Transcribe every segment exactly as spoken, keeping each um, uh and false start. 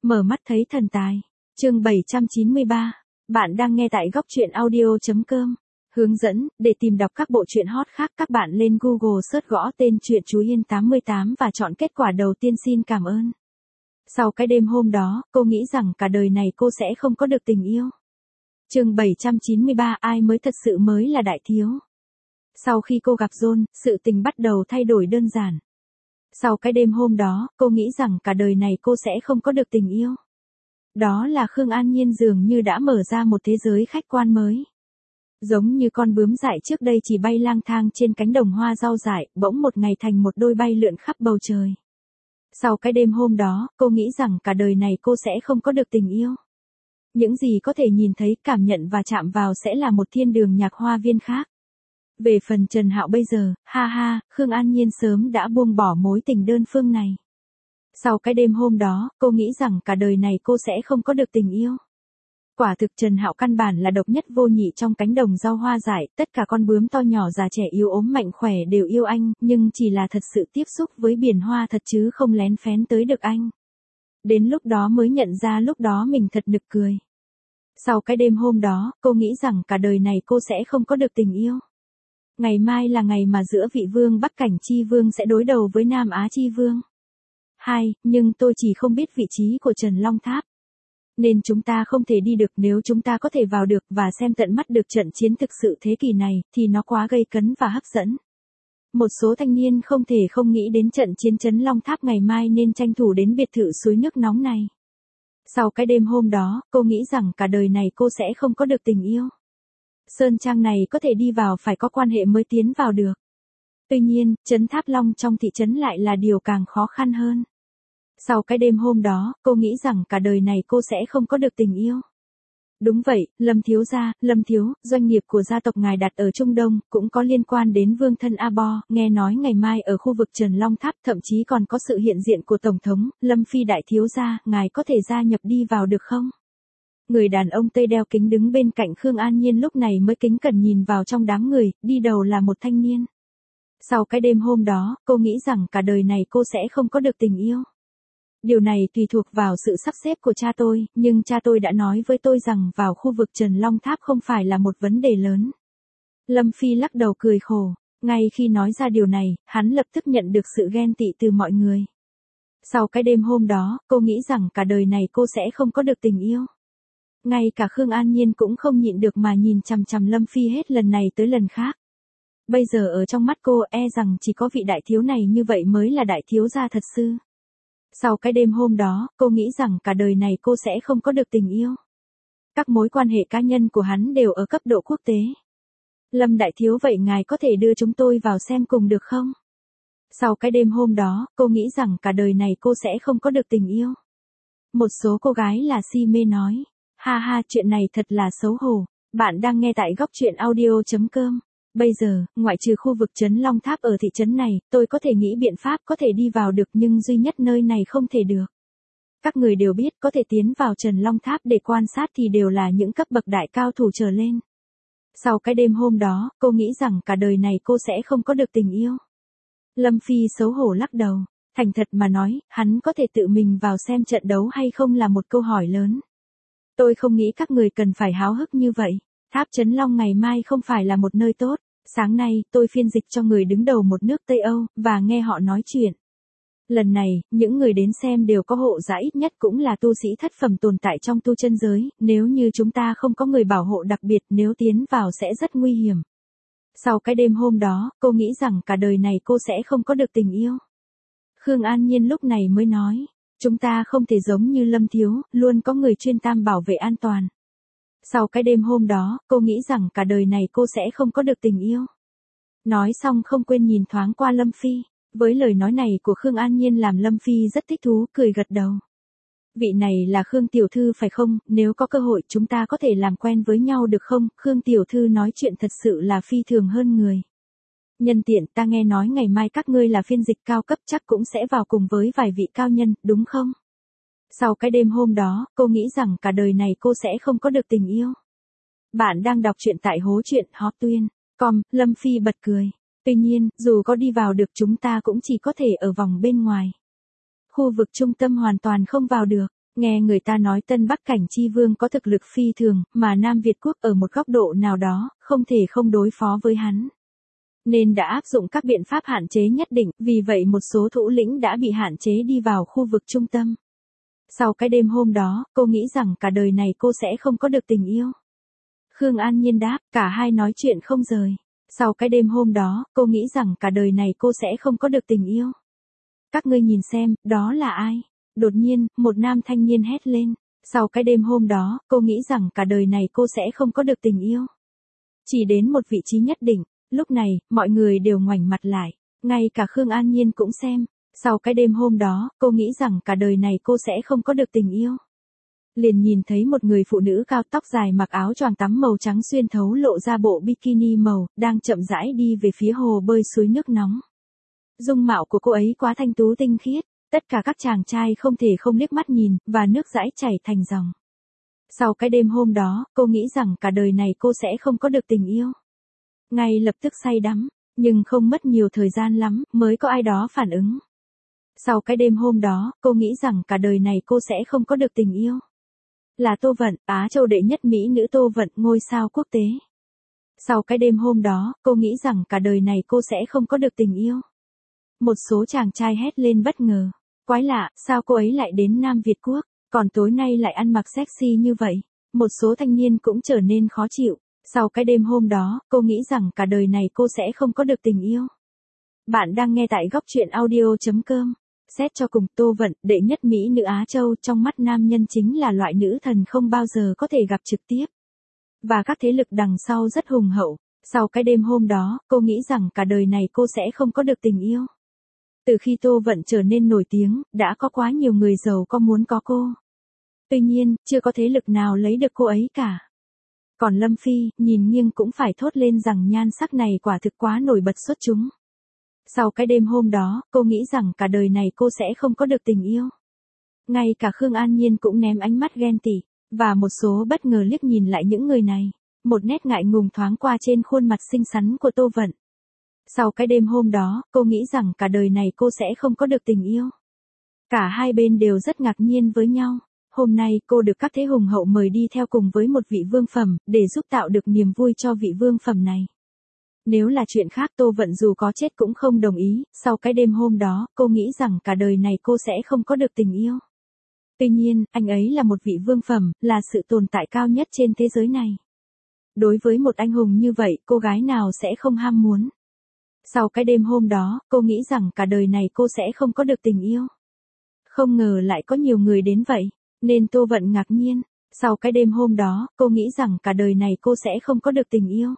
Mở mắt thấy thần tài. Chương bảy trăm chín mươi ba. Bạn đang nghe tại góc truyện audio chấm com. Hướng dẫn, để tìm đọc các bộ truyện hot khác các bạn lên Google search gõ tên truyện Chú Yên tám mươi tám và chọn kết quả đầu tiên xin cảm ơn. Sau cái đêm hôm đó, cô nghĩ rằng cả đời này cô sẽ không có được tình yêu. Chương bảy trăm chín mươi ba ai mới thật sự mới là đại thiếu. Sau khi cô gặp John, sự tình bắt đầu thay đổi đơn giản. Sau cái đêm hôm đó, cô nghĩ rằng cả đời này cô sẽ không có được tình yêu. Đó là Khương An Nhiên dường như đã mở ra một thế giới khách quan mới. Giống như con bướm dại trước đây chỉ bay lang thang trên cánh đồng hoa rau dại, bỗng một ngày thành một đôi bay lượn khắp bầu trời. Sau cái đêm hôm đó, cô nghĩ rằng cả đời này cô sẽ không có được tình yêu. Những gì có thể nhìn thấy, cảm nhận và chạm vào sẽ là một thiên đường nhạc hoa viên khác. Về phần Trần Hạo bây giờ, ha ha, Khương An Nhiên sớm đã buông bỏ mối tình đơn phương này. Sau cái đêm hôm đó, cô nghĩ rằng cả đời này cô sẽ không có được tình yêu. Quả thực Trần Hạo căn bản là độc nhất vô nhị trong cánh đồng rau hoa dại, tất cả con bướm to nhỏ già trẻ yếu ốm mạnh khỏe đều yêu anh, nhưng chỉ là thật sự tiếp xúc với biển hoa thật chứ không lén phén tới được anh. Đến lúc đó mới nhận ra lúc đó mình thật nực cười. Sau cái đêm hôm đó, cô nghĩ rằng cả đời này cô sẽ không có được tình yêu. Ngày mai là ngày mà giữa vị vương Bắc Cảnh Chi Vương sẽ đối đầu với Nam Á Chi Vương. Hai, nhưng tôi chỉ không biết vị trí của Trần Long Tháp. Nên chúng ta không thể đi được, nếu chúng ta có thể vào được và xem tận mắt được trận chiến thực sự thế kỷ này, thì nó quá gây cấn và hấp dẫn. Một số thanh niên không thể không nghĩ đến trận chiến Trấn Long Tháp ngày mai nên tranh thủ đến biệt thự suối nước nóng này. Sau cái đêm hôm đó, cô nghĩ rằng cả đời này cô sẽ không có được tình yêu. Sơn trang này có thể đi vào phải có quan hệ mới tiến vào được. Tuy nhiên, trấn Tháp Long trong thị trấn lại là điều càng khó khăn hơn. Sau cái đêm hôm đó, cô nghĩ rằng cả đời này cô sẽ không có được tình yêu. Đúng vậy, Lâm thiếu gia, Lâm thiếu, doanh nghiệp của gia tộc ngài đặt ở Trung Đông, cũng có liên quan đến vương thân A Bo, nghe nói ngày mai ở khu vực Trần Long Tháp thậm chí còn có sự hiện diện của Tổng thống, Lâm Phi đại thiếu gia, ngài có thể gia nhập đi vào được không? Người đàn ông tây đeo kính đứng bên cạnh Khương An Nhiên lúc này mới kính cẩn nhìn vào trong đám người, đi đầu là một thanh niên. Sau cái đêm hôm đó, cô nghĩ rằng cả đời này cô sẽ không có được tình yêu. Điều này tùy thuộc vào sự sắp xếp của cha tôi, nhưng cha tôi đã nói với tôi rằng vào khu vực Trần Long Tháp không phải là một vấn đề lớn. Lâm Phi lắc đầu cười khổ, ngay khi nói ra điều này, hắn lập tức nhận được sự ghen tị từ mọi người. Sau cái đêm hôm đó, cô nghĩ rằng cả đời này cô sẽ không có được tình yêu. Ngay cả Khương An Nhiên cũng không nhịn được mà nhìn chằm chằm Lâm Phi hết lần này tới lần khác. Bây giờ ở trong mắt cô e rằng chỉ có vị đại thiếu này như vậy mới là đại thiếu gia thật sự. Sau cái đêm hôm đó, cô nghĩ rằng cả đời này cô sẽ không có được tình yêu. Các mối quan hệ cá nhân của hắn đều ở cấp độ quốc tế. Lâm đại thiếu vậy ngài có thể đưa chúng tôi vào xem cùng được không? Sau cái đêm hôm đó, cô nghĩ rằng cả đời này cô sẽ không có được tình yêu. Một số cô gái là si mê nói. Ha ha, chuyện này thật là xấu hổ. Bạn đang nghe tại góc truyện audio chấm com. Bây giờ, ngoại trừ khu vực Trấn Long Tháp ở thị trấn này, tôi có thể nghĩ biện pháp có thể đi vào được nhưng duy nhất nơi này không thể được. Các người đều biết có thể tiến vào Trần Long Tháp để quan sát thì đều là những cấp bậc đại cao thủ trở lên. Sau cái đêm hôm đó, cô nghĩ rằng cả đời này cô sẽ không có được tình yêu. Lâm Phi xấu hổ lắc đầu. Thành thật mà nói, hắn có thể tự mình vào xem trận đấu hay không là một câu hỏi lớn. Tôi không nghĩ các người cần phải háo hức như vậy. Tháp Trấn Long ngày mai không phải là một nơi tốt. Sáng nay, tôi phiên dịch cho người đứng đầu một nước Tây Âu, và nghe họ nói chuyện. Lần này, những người đến xem đều có hộ giả ít nhất cũng là tu sĩ thất phẩm tồn tại trong tu chân giới, nếu như chúng ta không có người bảo hộ đặc biệt nếu tiến vào sẽ rất nguy hiểm. Sau cái đêm hôm đó, cô nghĩ rằng cả đời này cô sẽ không có được tình yêu. Khương An Nhiên lúc này mới nói, chúng ta không thể giống như Lâm thiếu, luôn có người chuyên tam bảo vệ an toàn. Sau cái đêm hôm đó, cô nghĩ rằng cả đời này cô sẽ không có được tình yêu. Nói xong không quên nhìn thoáng qua Lâm Phi. Với lời nói này của Khương An Nhiên làm Lâm Phi rất thích thú, cười gật đầu. Vị này là Khương Tiểu Thư phải không, nếu có cơ hội chúng ta có thể làm quen với nhau được không? Khương Tiểu Thư nói chuyện thật sự là phi thường hơn người. Nhân tiện ta nghe nói ngày mai các ngươi là phiên dịch cao cấp chắc cũng sẽ vào cùng với vài vị cao nhân, đúng không? Sau cái đêm hôm đó, cô nghĩ rằng cả đời này cô sẽ không có được tình yêu. Bạn đang đọc truyện tại hố truyện hot tuyên com, Lâm Phi bật cười. Tuy nhiên, dù có đi vào được chúng ta cũng chỉ có thể ở vòng bên ngoài. Khu vực trung tâm hoàn toàn không vào được. Nghe người ta nói Tân Bắc Cảnh Chi Vương có thực lực phi thường, mà Nam Việt Quốc ở một góc độ nào đó, không thể không đối phó với hắn. Nên đã áp dụng các biện pháp hạn chế nhất định, vì vậy một số thủ lĩnh đã bị hạn chế đi vào khu vực trung tâm. Sau cái đêm hôm đó, cô nghĩ rằng cả đời này cô sẽ không có được tình yêu. Khương An Nhiên đáp, cả hai nói chuyện không rời. Sau cái đêm hôm đó, cô nghĩ rằng cả đời này cô sẽ không có được tình yêu. Các ngươi nhìn xem, đó là ai? Đột nhiên, một nam thanh niên hét lên. Sau cái đêm hôm đó, cô nghĩ rằng cả đời này cô sẽ không có được tình yêu. Chỉ đến một vị trí nhất định, lúc này, mọi người đều ngoảnh mặt lại. Ngay cả Khương An Nhiên cũng xem. Sau cái đêm hôm đó, cô nghĩ rằng cả đời này cô sẽ không có được tình yêu. Liền nhìn thấy một người phụ nữ cao tóc dài mặc áo choàng tắm màu trắng xuyên thấu lộ ra bộ bikini màu, đang chậm rãi đi về phía hồ bơi suối nước nóng. Dung mạo của cô ấy quá thanh tú tinh khiết, tất cả các chàng trai không thể không liếc mắt nhìn, và nước dãi chảy thành dòng. Sau cái đêm hôm đó, cô nghĩ rằng cả đời này cô sẽ không có được tình yêu. Ngay lập tức say đắm, nhưng không mất nhiều thời gian lắm, mới có ai đó phản ứng. Sau cái đêm hôm đó, cô nghĩ rằng cả đời này cô sẽ không có được tình yêu. Là Tô Vận, Á Châu đệ nhất mỹ nữ Tô Vận, ngôi sao quốc tế. Sau cái đêm hôm đó, cô nghĩ rằng cả đời này cô sẽ không có được tình yêu. Một số chàng trai hét lên bất ngờ. Quái lạ, sao cô ấy lại đến Nam Việt Quốc, còn tối nay lại ăn mặc sexy như vậy? Một số thanh niên cũng trở nên khó chịu. Sau cái đêm hôm đó, cô nghĩ rằng cả đời này cô sẽ không có được tình yêu. Bạn đang nghe tại góc truyện audio chấm com. Xét cho cùng, Tô Vận, đệ nhất mỹ nữ Á Châu, trong mắt nam nhân chính là loại nữ thần không bao giờ có thể gặp trực tiếp. Và các thế lực đằng sau rất hùng hậu. Sau cái đêm hôm đó, cô nghĩ rằng cả đời này cô sẽ không có được tình yêu. Từ khi Tô Vận trở nên nổi tiếng, đã có quá nhiều người giàu có muốn có cô. Tuy nhiên, chưa có thế lực nào lấy được cô ấy cả. Còn Lâm Phi, nhìn nghiêng cũng phải thốt lên rằng nhan sắc này quả thực quá nổi bật xuất chúng. Sau cái đêm hôm đó, cô nghĩ rằng cả đời này cô sẽ không có được tình yêu. Ngay cả Khương An Nhiên cũng ném ánh mắt ghen tị, và một số bất ngờ liếc nhìn lại những người này. Một nét ngại ngùng thoáng qua trên khuôn mặt xinh xắn của Tô Vận. Sau cái đêm hôm đó, cô nghĩ rằng cả đời này cô sẽ không có được tình yêu. Cả hai bên đều rất ngạc nhiên với nhau. Hôm nay cô được các thế hùng hậu mời đi theo cùng với một vị vương phẩm, để giúp tạo được niềm vui cho vị vương phẩm này. Nếu là chuyện khác Tô Vận dù có chết cũng không đồng ý, sau cái đêm hôm đó, cô nghĩ rằng cả đời này cô sẽ không có được tình yêu. Tuy nhiên, anh ấy là một vị vương phẩm, là sự tồn tại cao nhất trên thế giới này. Đối với một anh hùng như vậy, cô gái nào sẽ không ham muốn. Sau cái đêm hôm đó, cô nghĩ rằng cả đời này cô sẽ không có được tình yêu. Không ngờ lại có nhiều người đến vậy, nên Tô Vận ngạc nhiên. Sau cái đêm hôm đó, cô nghĩ rằng cả đời này cô sẽ không có được tình yêu.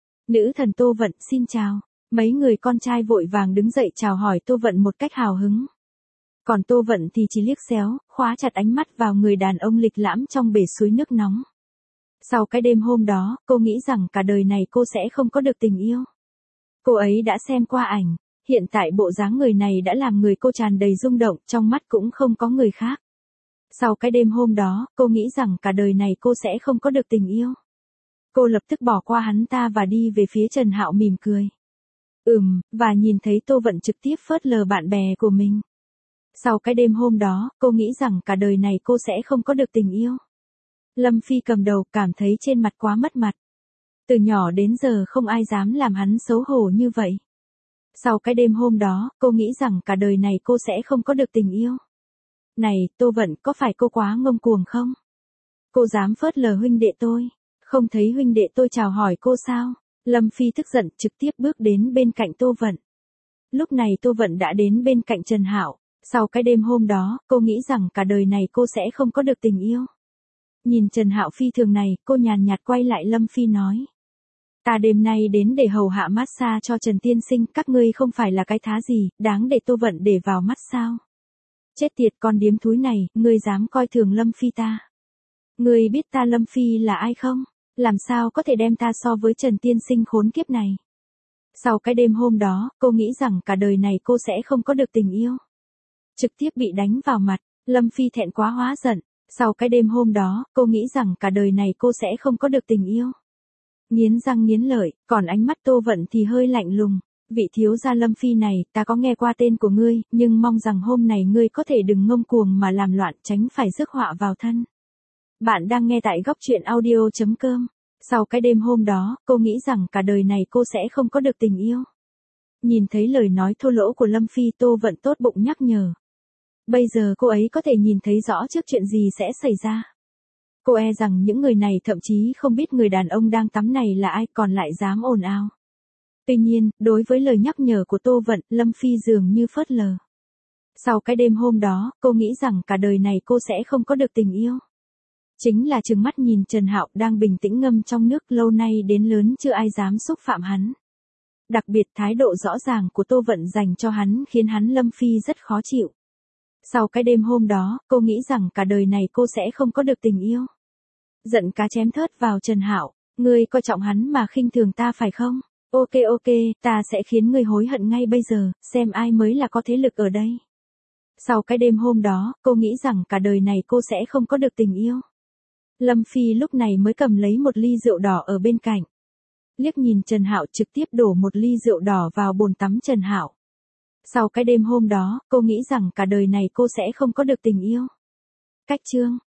Nữ thần Tô Vận, xin chào. Mấy người con trai vội vàng đứng dậy chào hỏi Tô Vận một cách hào hứng. Còn Tô Vận thì chỉ liếc xéo, khóa chặt ánh mắt vào người đàn ông lịch lãm trong bể suối nước nóng. Sau cái đêm hôm đó, cô nghĩ rằng cả đời này cô sẽ không có được tình yêu. Cô ấy đã xem qua ảnh, hiện tại bộ dáng người này đã làm người cô tràn đầy rung động, trong mắt cũng không có người khác. Sau cái đêm hôm đó, cô nghĩ rằng cả đời này cô sẽ không có được tình yêu. Cô lập tức bỏ qua hắn ta và đi về phía Trần Hạo mỉm cười. Ừm, và nhìn thấy Tô Vận trực tiếp phớt lờ bạn bè của mình. Sau cái đêm hôm đó, cô nghĩ rằng cả đời này cô sẽ không có được tình yêu. Lâm Phi cầm đầu, cảm thấy trên mặt quá mất mặt. Từ nhỏ đến giờ không ai dám làm hắn xấu hổ như vậy. Sau cái đêm hôm đó, cô nghĩ rằng cả đời này cô sẽ không có được tình yêu. Này, Tô Vận, có phải cô quá ngông cuồng không? Cô dám phớt lờ huynh đệ tôi. Không thấy huynh đệ tôi chào hỏi cô sao? Lâm Phi tức giận trực tiếp bước đến bên cạnh Tô Vận. Lúc này Tô Vận đã đến bên cạnh Trần Hạo. Sau cái đêm hôm đó, cô nghĩ rằng cả đời này cô sẽ không có được tình yêu. Nhìn Trần Hạo phi thường này, cô nhàn nhạt quay lại Lâm Phi nói. Ta đêm nay đến để hầu hạ massage cho Trần Tiên Sinh, các ngươi không phải là cái thá gì, đáng để Tô Vận để vào mắt sao? Chết tiệt con điếm thúi này, ngươi dám coi thường Lâm Phi ta. Ngươi biết ta Lâm Phi là ai không? Làm sao có thể đem ta so với Trần Tiên Sinh khốn kiếp này? Sau cái đêm hôm đó, cô nghĩ rằng cả đời này cô sẽ không có được tình yêu. Trực tiếp bị đánh vào mặt, Lâm Phi thẹn quá hóa giận. Sau cái đêm hôm đó, cô nghĩ rằng cả đời này cô sẽ không có được tình yêu. Nghiến răng nghiến lợi, còn ánh mắt Tô Vận thì hơi lạnh lùng. Vị thiếu gia Lâm Phi này, ta có nghe qua tên của ngươi, nhưng mong rằng hôm này ngươi có thể đừng ngông cuồng mà làm loạn, tránh phải rước họa vào thân. Bạn đang nghe tại góc truyện audio.com. Sau cái đêm hôm đó, cô nghĩ rằng cả đời này cô sẽ không có được tình yêu. Nhìn thấy lời nói thô lỗ của Lâm Phi, Tô Vận tốt bụng nhắc nhở. Bây giờ cô ấy có thể nhìn thấy rõ trước chuyện gì sẽ xảy ra. Cô e rằng những người này thậm chí không biết người đàn ông đang tắm này là ai, còn lại dám ồn ào. Tuy nhiên, đối với lời nhắc nhở của Tô Vận, Lâm Phi dường như phớt lờ. Sau cái đêm hôm đó, cô nghĩ rằng cả đời này cô sẽ không có được tình yêu. Chính là trừng mắt nhìn Trần Hạo đang bình tĩnh ngâm trong nước, lâu nay đến lớn chưa ai dám xúc phạm hắn. Đặc biệt thái độ rõ ràng của Tô Vận dành cho hắn khiến hắn Lâm Phi rất khó chịu. Sau cái đêm hôm đó, cô nghĩ rằng cả đời này cô sẽ không có được tình yêu. Giận cá chém thớt vào Trần Hạo, ngươi coi trọng hắn mà khinh thường ta phải không? Ok ok, ta sẽ khiến ngươi hối hận ngay bây giờ, xem ai mới là có thế lực ở đây. Sau cái đêm hôm đó, cô nghĩ rằng cả đời này cô sẽ không có được tình yêu. Lâm Phi lúc này mới cầm lấy một ly rượu đỏ ở bên cạnh. Liếc nhìn Trần Hạo, trực tiếp đổ một ly rượu đỏ vào bồn tắm Trần Hạo. Sau cái đêm hôm đó, cô nghĩ rằng cả đời này cô sẽ không có được tình yêu. Cách chương